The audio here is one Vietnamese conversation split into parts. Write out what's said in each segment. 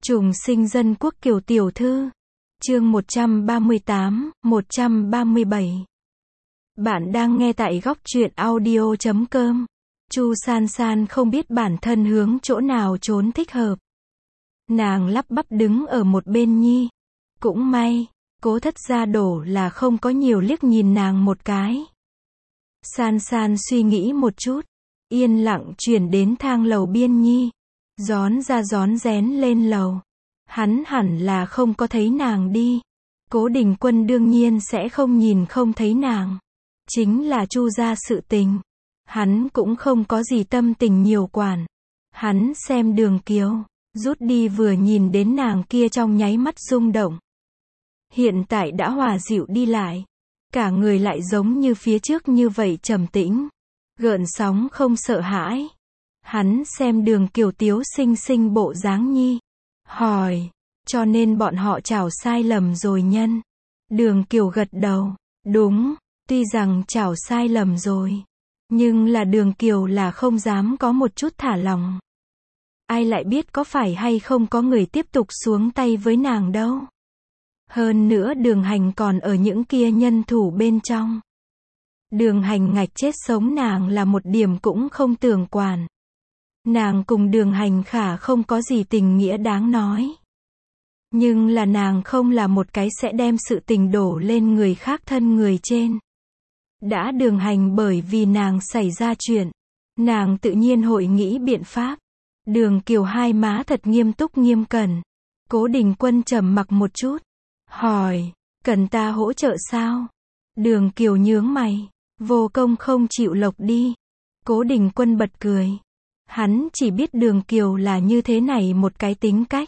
Trùng sinh dân quốc Kiều tiểu thư. Chương 138, 137. Bạn đang nghe tại góc truyện audio.com. Chu San San không biết bản thân hướng chỗ nào trốn thích hợp. Nàng lắp bắp đứng ở một bên nhi. Cũng may, Cố Thất gia đổ là không có nhiều liếc nhìn nàng một cái. San San suy nghĩ một chút, yên lặng chuyển đến thang lầu biên nhi. Rón ra rón rén lên lầu. Hắn hẳn là không có thấy nàng đi. Cố Đình Quân đương nhiên sẽ không nhìn không thấy nàng. Chính là Chu gia sự tình. Hắn cũng không có gì tâm tình nhiều quản. Hắn xem Đường Kiều, rút đi vừa nhìn đến nàng kia trong nháy mắt rung động. Hiện tại đã hòa dịu đi lại. Cả người lại giống như phía trước như vậy trầm tĩnh. Gợn sóng không sợ hãi. Hắn xem Đường Kiều tiếu xinh xinh bộ dáng nhi. Hỏi, cho nên bọn họ chảo sai lầm rồi nhân. Đường Kiều gật đầu, đúng, tuy rằng chảo sai lầm rồi. Nhưng là Đường Kiều là không dám có một chút thả lòng. Ai lại biết có phải hay không có người tiếp tục xuống tay với nàng đâu. Hơn nữa Đường Hành còn ở những kia nhân thủ bên trong. Đường Hành ngạch chết sống nàng là một điểm cũng không tưởng quản. Nàng cùng Đường Hành khả không có gì tình nghĩa đáng nói. Nhưng là nàng không là một cái sẽ đem sự tình đổ lên người khác thân người trên. Đã Đường Hành bởi vì nàng xảy ra chuyện, nàng tự nhiên hội nghĩ biện pháp. Đường Kiều hai má thật nghiêm túc nghiêm cẩn. Cố Đình Quân trầm mặc một chút, hỏi, cần ta hỗ trợ sao? Đường Kiều nhướng mày, vô công không chịu lộc đi. Cố Đình Quân bật cười. Hắn chỉ biết Đường Kiều là như thế này một cái tính cách.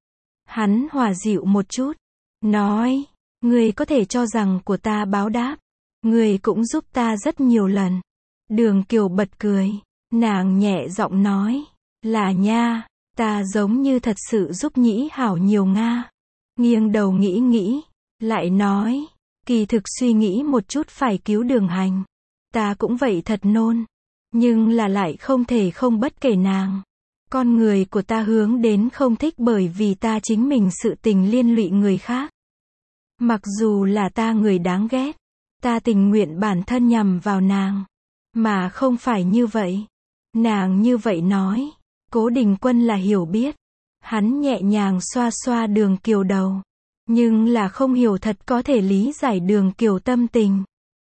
Hắn hòa dịu một chút, nói, người có thể cho rằng của ta báo đáp, người cũng giúp ta rất nhiều lần. Đường Kiều bật cười, nàng nhẹ giọng nói, là nha, ta giống như thật sự giúp Nhĩ Hảo nhiều nga. Nghiêng đầu nghĩ nghĩ, lại nói, kỳ thực suy nghĩ một chút phải cứu Đường Hành. Ta cũng vậy thật nôn. Nhưng là lại không thể không bất kể nàng. Con người của ta hướng đến không thích bởi vì ta chính mình sự tình liên lụy người khác. Mặc dù là ta người đáng ghét, ta tình nguyện bản thân nhằm vào nàng. Mà không phải như vậy. Nàng như vậy nói. Cố Đình Quân là hiểu biết. Hắn nhẹ nhàng xoa xoa Đường Kiều đầu. Nhưng là không hiểu thật có thể lý giải Đường Kiều tâm tình.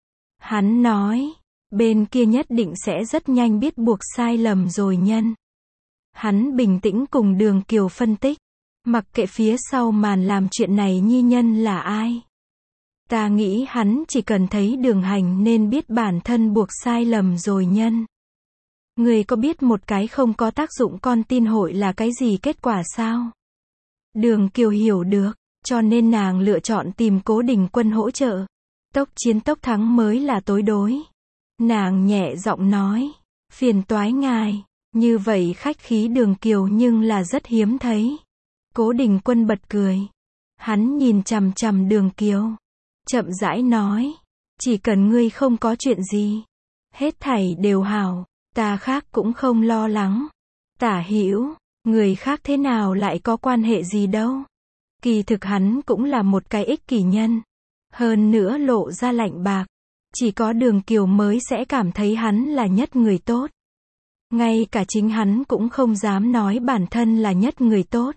Hắn nói, bên kia nhất định sẽ rất nhanh biết buộc sai lầm rồi nhân. Hắn bình tĩnh cùng Đường Kiều phân tích. Mặc kệ phía sau màn làm chuyện này nhi nhân là ai. Ta nghĩ hắn chỉ cần thấy Đường Hành nên biết bản thân buộc sai lầm rồi nhân. Người có biết một cái không có tác dụng con tin hội là cái gì kết quả sao? Đường Kiều hiểu được, cho nên nàng lựa chọn tìm Cố Đình Quân hỗ trợ. Tốc chiến tốc thắng mới là tối đối. Nàng nhẹ giọng nói, phiền toái ngài. Như vậy khách khí Đường Kiều nhưng là rất hiếm thấy. Cố Đình Quân bật cười. Hắn nhìn chằm chằm Đường Kiều. Chậm rãi nói, chỉ cần ngươi không có chuyện gì. Hết thảy đều hảo, ta khác cũng không lo lắng. Tả hữu, người khác thế nào lại có quan hệ gì đâu. Kỳ thực hắn cũng là một cái ích kỷ nhân. Hơn nữa lộ ra lạnh bạc. Chỉ có Đường Kiều mới sẽ cảm thấy hắn là nhất người tốt. Ngay cả chính hắn cũng không dám nói bản thân là nhất người tốt.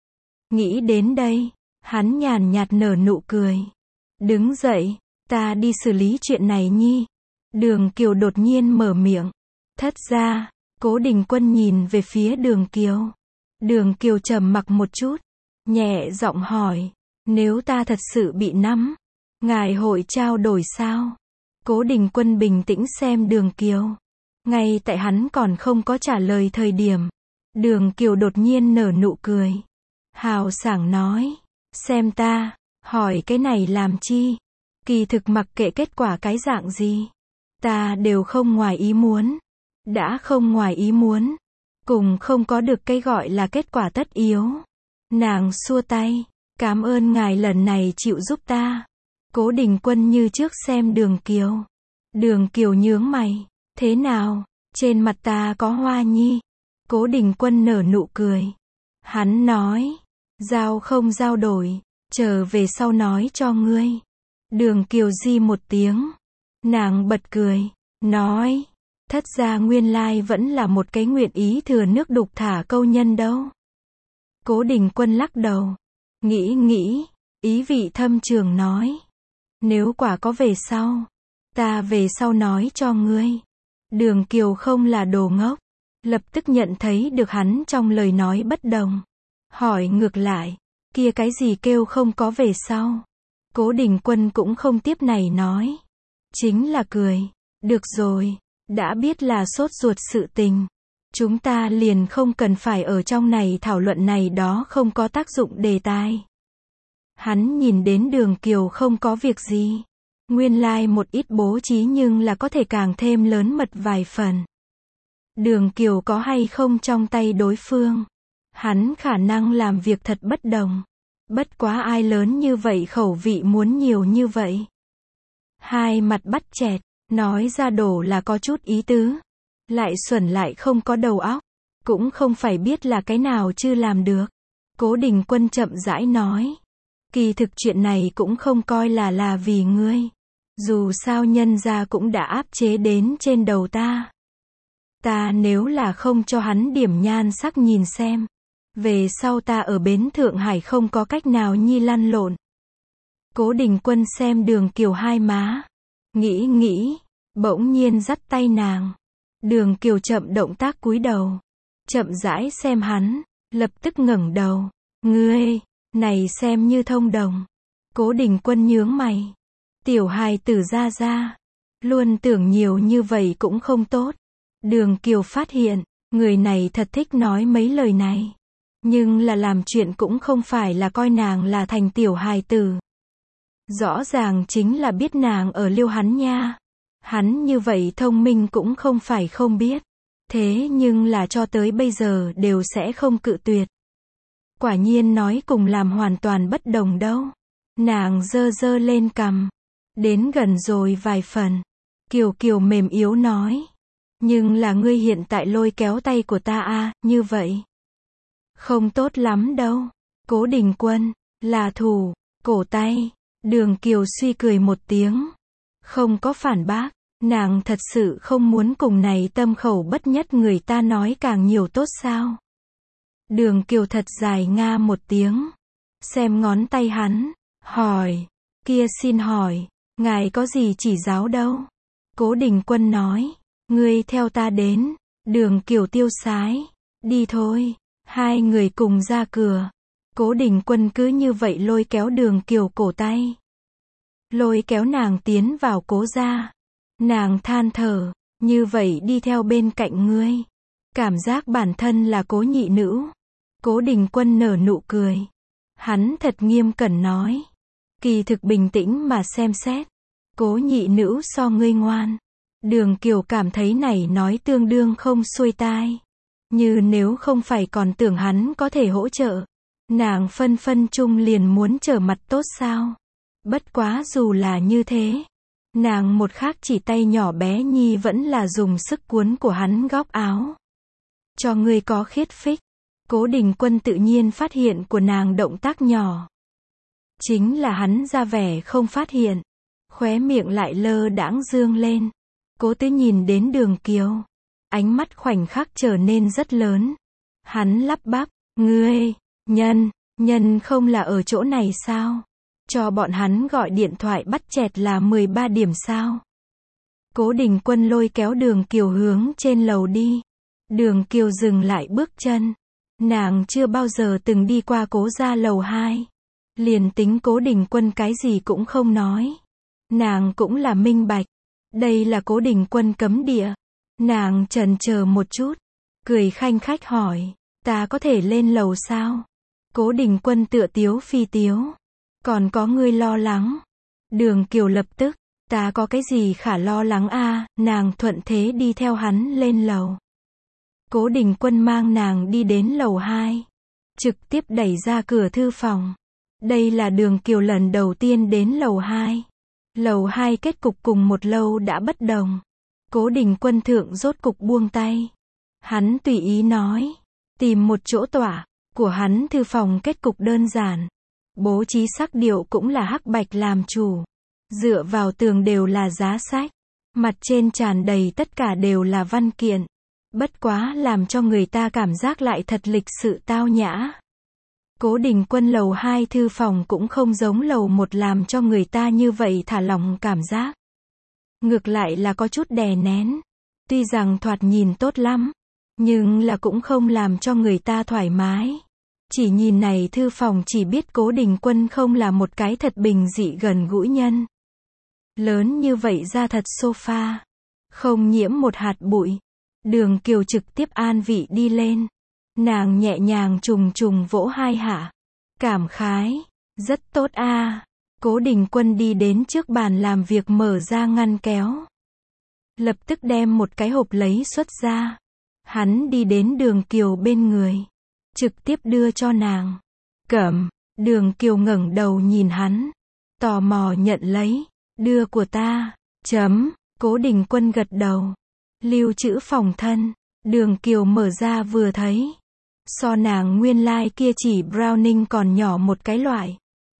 Nghĩ đến đây, hắn nhàn nhạt nở nụ cười. Đứng dậy, ta đi xử lý chuyện này nhi. Đường Kiều đột nhiên mở miệng. Thất ra, Cố Đình Quân nhìn về phía Đường Kiều. Đường Kiều trầm mặc một chút, nhẹ giọng hỏi, nếu ta thật sự bị nắm, ngài hội trao đổi sao? Cố Đình Quân bình tĩnh xem Đường Kiều. Ngay tại hắn còn không có trả lời thời điểm, Đường Kiều đột nhiên nở nụ cười. Hào sảng nói, xem ta, hỏi cái này làm chi? Kỳ thực mặc kệ kết quả cái dạng gì, ta đều không ngoài ý muốn. Đã không ngoài ý muốn, cùng không có được cái gọi là kết quả tất yếu. Nàng xua tay, cảm ơn ngài lần này chịu giúp ta. Cố Đình Quân như trước xem Đường Kiều. Đường Kiều nhướng mày, thế nào, trên mặt ta có hoa nhi? Cố Đình Quân nở nụ cười. Hắn nói, Giao không giao đổi, trở về sau nói cho ngươi. Đường Kiều di một tiếng. Nàng bật cười, nói, thất gia nguyên lai vẫn là một cái nguyện ý thừa nước đục thả câu nhân đâu. Cố Đình Quân lắc đầu, nghĩ, ý vị thâm trường nói. Nếu quả có về sau, ta về sau nói cho ngươi. Đường Kiều không là đồ ngốc, lập tức nhận thấy được hắn trong lời nói bất đồng. Hỏi ngược lại, kia cái gì kêu không có về sau? Cố Đình Quân cũng không tiếp này nói. Chính là cười, được rồi, đã biết là sốt ruột sự tình. Chúng ta liền không cần phải ở trong này thảo luận này đó không có tác dụng đề tài. Hắn nhìn đến Đường Kiều không có việc gì. Nguyên lai một ít bố trí nhưng là có thể càng thêm lớn mật vài phần. Đường Kiều có hay không trong tay đối phương. Hắn khả năng làm việc thật bất đồng. Bất quá ai lớn như vậy khẩu vị muốn nhiều như vậy. Hai mặt bắt chẹt, nói ra đổ là có chút ý tứ. Lại xuẩn lại không có đầu óc. Cũng không phải biết là cái nào chưa làm được. Cố Đình Quân chậm rãi nói. Kỳ thực chuyện này cũng không coi là vì ngươi. Dù sao nhân gia cũng đã áp chế đến trên đầu ta. Ta nếu là không cho hắn điểm nhan sắc nhìn xem. Về sau ta ở bến Thượng Hải không có cách nào nhi lăn lộn. Cố Đình Quân xem Đường Kiều hai má. Nghĩ, bỗng nhiên dắt tay nàng. Đường Kiều chậm động tác cúi đầu. Chậm rãi xem hắn, lập tức ngẩng đầu. Ngươi, này xem như thông đồng. Cố Đình Quân nhướng mày. Tiểu hài tử ra. Luôn tưởng nhiều như vậy cũng không tốt. Đường Kiều phát hiện, người này thật thích nói mấy lời này. Nhưng là làm chuyện cũng không phải là coi nàng là thành tiểu hài tử. Rõ ràng chính là biết nàng ở liêu hắn nha. Hắn như vậy thông minh cũng không phải không biết. Thế nhưng là cho tới bây giờ đều sẽ không cự tuyệt. Quả nhiên nói cùng làm hoàn toàn bất đồng đâu. Nàng giơ lên cằm. Đến gần rồi vài phần. Kiều mềm yếu nói. Nhưng là ngươi hiện tại lôi kéo tay của ta à, như vậy. Không tốt lắm đâu. Cố Đình Quân, là thủ, cổ tay. Đường Kiều suy cười một tiếng. Không có phản bác. Nàng thật sự không muốn cùng này tâm khẩu bất nhất người ta nói càng nhiều tốt sao. Đường Kiều thật dài nga một tiếng. Xem ngón tay hắn. Hỏi. Kia xin hỏi. Ngài có gì chỉ giáo đâu? Cố Đình Quân nói. Ngươi theo ta đến. Đường Kiều tiêu sái. Đi thôi. Hai người cùng ra cửa. Cố Đình Quân cứ như vậy lôi kéo Đường Kiều cổ tay. Lôi kéo nàng tiến vào cố gia. Nàng than thở. Như vậy đi theo bên cạnh ngươi. Cảm giác bản thân là cố nhị nữ. Cố Đình Quân nở nụ cười. Hắn thật nghiêm cẩn nói. Kỳ thực bình tĩnh mà xem xét. Cố nhị nữ so ngươi ngoan. Đường Kiều cảm thấy này nói tương đương không xuôi tai. Như nếu không phải còn tưởng hắn có thể hỗ trợ. Nàng phân chung liền muốn trở mặt tốt sao. Bất quá dù là như thế. Nàng một khác chỉ tay nhỏ bé nhi vẫn là dùng sức cuốn của hắn góc áo. Cho ngươi có khiết phích. Cố Đình Quân tự nhiên phát hiện của nàng động tác nhỏ. Chính là hắn ra vẻ không phát hiện. Khóe miệng lại lơ đãng dương lên. Cố Tứ nhìn đến Đường Kiều. Ánh mắt khoảnh khắc trở nên rất lớn. Hắn lắp bắp. Ngươi, nhân không là ở chỗ này sao? Cho bọn hắn gọi điện thoại bắt chẹt là 13 điểm sao? Cố Đình Quân lôi kéo Đường Kiều hướng trên lầu đi. Đường Kiều dừng lại bước chân. Nàng chưa bao giờ từng đi qua cố gia lầu 2. Liền tính Cố Đình Quân cái gì cũng không nói. Nàng cũng là minh bạch. Đây là Cố Đình Quân cấm địa. Nàng chần chờ một chút. Cười khanh khách hỏi. Ta có thể lên lầu sao? Cố Đình Quân tựa tiếu phi tiếu. Còn có ngươi lo lắng. Đường Kiều lập tức. Ta có cái gì khả lo lắng a? Nàng thuận thế đi theo hắn lên lầu. Cố Đình Quân mang nàng đi đến lầu 2. Trực tiếp đẩy ra cửa thư phòng. Đây là Đường Kiều lần đầu tiên đến lầu 2. Lầu 2 kết cục cùng một lâu đã bất đồng. Cố Đình Quân thượng rốt cục buông tay. Hắn tùy ý nói. Tìm một chỗ tỏa. của hắn thư phòng kết cục đơn giản. Bố trí sắc điệu cũng là hắc bạch làm chủ. Dựa vào tường đều là giá sách. Mặt trên tràn đầy tất cả đều là văn kiện. Bất quá làm cho người ta cảm giác lại thật lịch sự tao nhã. Cố Đình Quân lầu 2 thư phòng cũng không giống lầu 1 làm cho người ta như vậy thả lỏng cảm giác. Ngược lại là có chút đè nén. Tuy rằng thoạt nhìn tốt lắm, nhưng là cũng không làm cho người ta thoải mái. Chỉ nhìn này thư phòng chỉ biết Cố Đình Quân không là một cái thật bình dị gần gũi nhân. Lớn như vậy ra thật sofa, không nhiễm một hạt bụi. Đường Kiều trực tiếp an vị đi lên. Nàng nhẹ nhàng trùng trùng vỗ hai hạ. Cảm khái, rất tốt a. Cố Đình Quân đi đến trước bàn làm việc mở ra ngăn kéo. Lập tức đem một cái hộp lấy xuất ra. Hắn đi đến Đường Kiều bên người. Trực tiếp đưa cho nàng. Cầm. Đường Kiều ngẩng đầu nhìn hắn. Tò mò nhận lấy. Đưa của ta. Chấm. Cố Đình Quân gật đầu. Lưu trữ phòng thân. Đường Kiều mở ra vừa thấy. So nàng nguyên lai kia chỉ browning còn nhỏ một cái loại.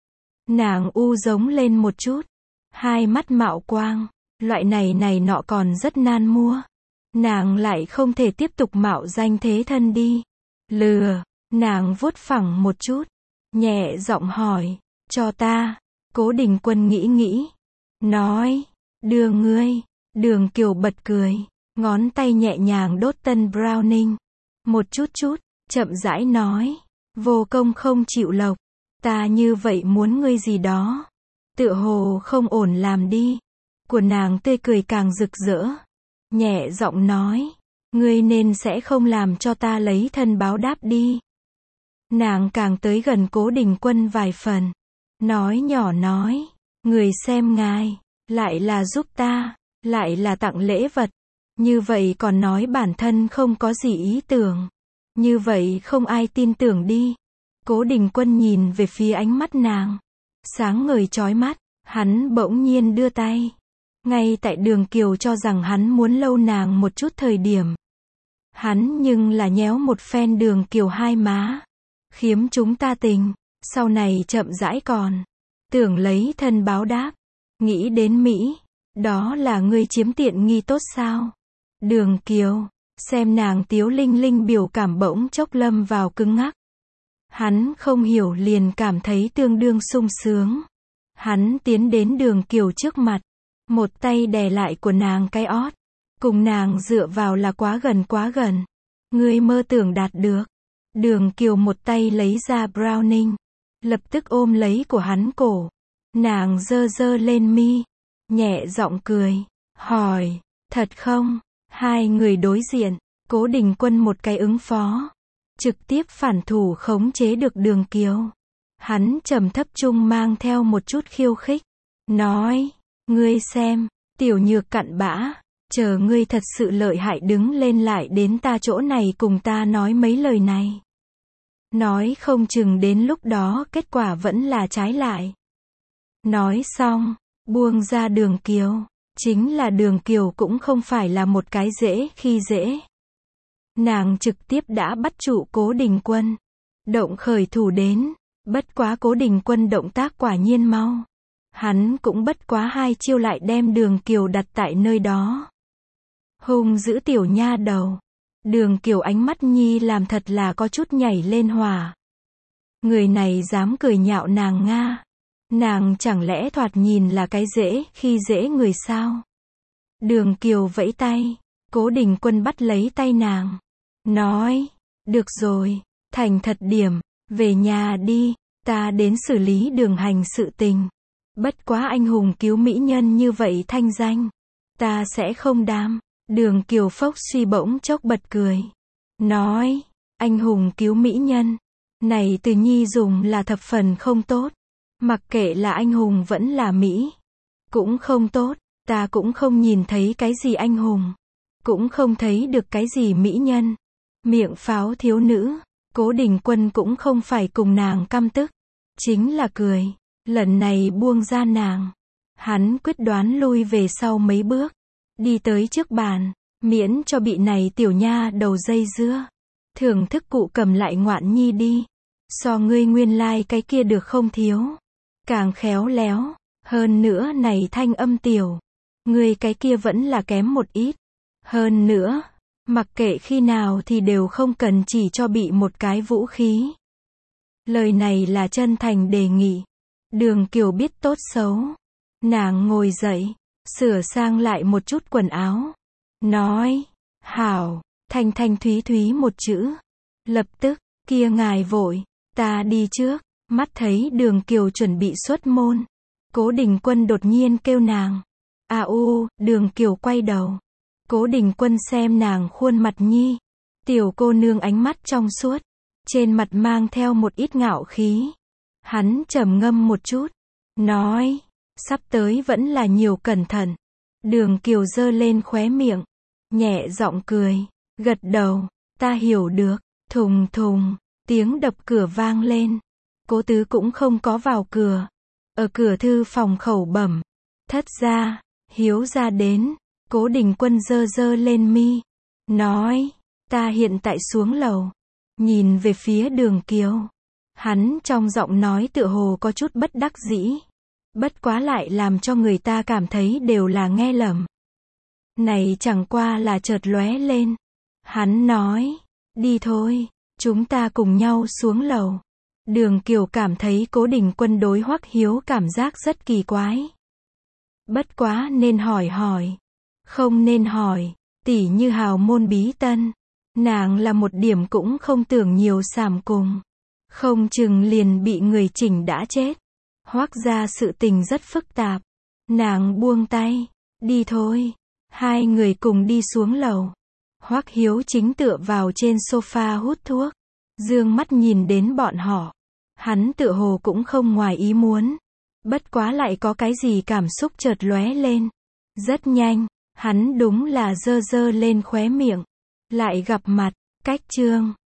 Nàng u giống lên một chút. Hai mắt mạo quang. Loại này nọ còn rất nan mua. Nàng lại không thể tiếp tục mạo danh thế thân đi. Lừa. Nàng vuốt phẳng một chút. Nhẹ giọng hỏi. Cho ta. Cố Đình Quân nghĩ. Nói. Đưa ngươi. Đường Kiều bật cười. Ngón tay nhẹ nhàng đốt tân browning. Một chút. Chậm rãi nói. Vô công không chịu lộc. Ta như vậy muốn ngươi gì đó. Tựa hồ không ổn làm đi. Của nàng tươi cười càng rực rỡ. Nhẹ giọng nói. Ngươi nên sẽ không làm cho ta lấy thân báo đáp đi. Nàng càng tới gần Cố Đình Quân vài phần. Nói nhỏ nói. Người xem ngài. Lại là giúp ta. Lại là tặng lễ vật. Như vậy còn nói bản thân không có gì ý tưởng. Như vậy không ai tin tưởng đi. Cố Đình Quân nhìn về phía ánh mắt nàng. Sáng ngời chói mắt. Hắn bỗng nhiên đưa tay. Ngay tại Đường Kiều cho rằng hắn muốn lâu nàng một chút thời điểm. Hắn nhưng là nhéo một phen Đường Kiều hai má. Khiếm chúng ta tình. Sau này chậm rãi còn. Tưởng lấy thân báo đáp. Nghĩ đến Mỹ. Đó là ngươi chiếm tiện nghi tốt sao? Đường Kiều. Xem nàng tiếu linh linh biểu cảm bỗng chốc lâm vào cứng ngắc. Hắn không hiểu liền cảm thấy tương đương sung sướng. Hắn tiến đến Đường Kiều trước mặt. Một tay đè lại của nàng cái ót. Cùng nàng dựa vào là quá gần. Ngươi mơ tưởng đạt được. Đường Kiều một tay lấy ra browning. Lập tức ôm lấy của hắn cổ. Nàng giơ lên mi. Nhẹ giọng cười. Hỏi. Thật không? Hai người đối diện. Cố Đình Quân một cái ứng phó. Trực tiếp phản thủ khống chế được Đường Kiều. Hắn trầm thấp trung mang theo một chút khiêu khích. Nói. Ngươi xem. Tiểu nhược cặn bã. Chờ ngươi thật sự lợi hại đứng lên lại đến ta chỗ này cùng ta nói mấy lời này. Nói không chừng đến lúc đó kết quả vẫn là trái lại. Nói xong. Buông ra Đường Kiều. Chính là Đường Kiều cũng không phải là một cái dễ khi dễ. Nàng trực tiếp đã bắt trụ Cố Đình Quân. Động khởi thủ đến. Bất quá Cố Đình Quân động tác quả nhiên mau. Hắn cũng bất quá hai chiêu lại đem Đường Kiều đặt tại nơi đó. Hung giữ tiểu nha đầu. Đường Kiều ánh mắt nhi làm thật là có chút nhảy lên hỏa. Người này dám cười nhạo nàng nga. Nàng chẳng lẽ thoạt nhìn là cái dễ khi dễ người sao? Đường Kiều vẫy tay. Cố Đình Quân bắt lấy tay nàng. Nói. Được rồi. Thành thật điểm. Về nhà đi. Ta đến xử lý Đường Hành sự tình. Bất quá anh hùng cứu mỹ nhân như vậy thanh danh. Ta sẽ không đam. Đường Kiều phốc suy bỗng chốc bật cười. Nói. Anh hùng cứu mỹ nhân. Này từ nhi dùng là thập phần không tốt. Mặc kệ là anh hùng vẫn là Mỹ. Cũng không tốt. Ta cũng không nhìn thấy cái gì anh hùng. Cũng không thấy được cái gì mỹ nhân. Miệng pháo thiếu nữ. Cố Đình Quân cũng không phải cùng nàng căm tức. Chính là cười. Lần này buông ra nàng. Hắn quyết đoán lui về sau mấy bước. Đi tới trước bàn. Miễn cho bị này tiểu nha đầu dây dưa. Thưởng thức cụ cầm lại ngoạn nhi đi. So ngươi nguyên lai cái kia được không thiếu. Càng khéo léo. Hơn nữa này thanh âm tiểu. Ngươi cái kia vẫn là kém một ít. Hơn nữa, mặc kệ khi nào thì đều không cần chỉ cho bị một cái vũ khí. Lời này là chân thành đề nghị. Đường Kiều biết tốt xấu. Nàng ngồi dậy, sửa sang lại một chút quần áo. Nói, hảo, thanh thanh thúy thúy một chữ. Lập tức, kia ngài vội, ta đi trước. Mắt thấy Đường Kiều chuẩn bị xuất môn. Cố Đình Quân đột nhiên kêu nàng. Đường Kiều quay đầu. Cố Đình Quân xem nàng khuôn mặt nhi. Tiểu cô nương ánh mắt trong suốt. Trên mặt mang theo một ít ngạo khí. Hắn trầm ngâm một chút. Nói, sắp tới vẫn là nhiều cẩn thận. Đường Kiều giơ lên khóe miệng. Nhẹ giọng cười. Gật đầu. Ta hiểu được. Thùng thùng. Tiếng đập cửa vang lên. Cố Tứ cũng không có vào cửa. Ở cửa thư phòng khẩu bẩm. Thất gia, Hiếu gia đến. Cố Đình Quân giơ giơ lên mi. Nói, ta hiện tại xuống lầu. Nhìn về phía Đường Kiều. Hắn trong giọng nói tựa hồ có chút bất đắc dĩ. Bất quá lại làm cho người ta cảm thấy đều là nghe lầm. Này chẳng qua là chợt lóe lên. Hắn nói, đi thôi, chúng ta cùng nhau xuống lầu. Đường Kiều cảm thấy Cố Đình Quân đối Hoắc Hiếu cảm giác rất kỳ quái. Bất quá nên hỏi hỏi. Không nên hỏi, tỉ như hào môn bí tân. Nàng là một điểm cũng không tưởng nhiều sàm cùng. Không chừng liền bị người chỉnh đã chết. Hoắc gia sự tình rất phức tạp. Nàng buông tay, đi thôi. Hai người cùng đi xuống lầu. Hoắc Hiếu chính tựa vào trên sofa hút thuốc. Dương mắt nhìn đến bọn họ. Hắn tựa hồ cũng không ngoài ý muốn. Bất quá lại có cái gì cảm xúc chợt lóe lên. Rất nhanh, hắn đúng là giơ giơ lên khóe miệng. Lại gặp mặt, cách chương.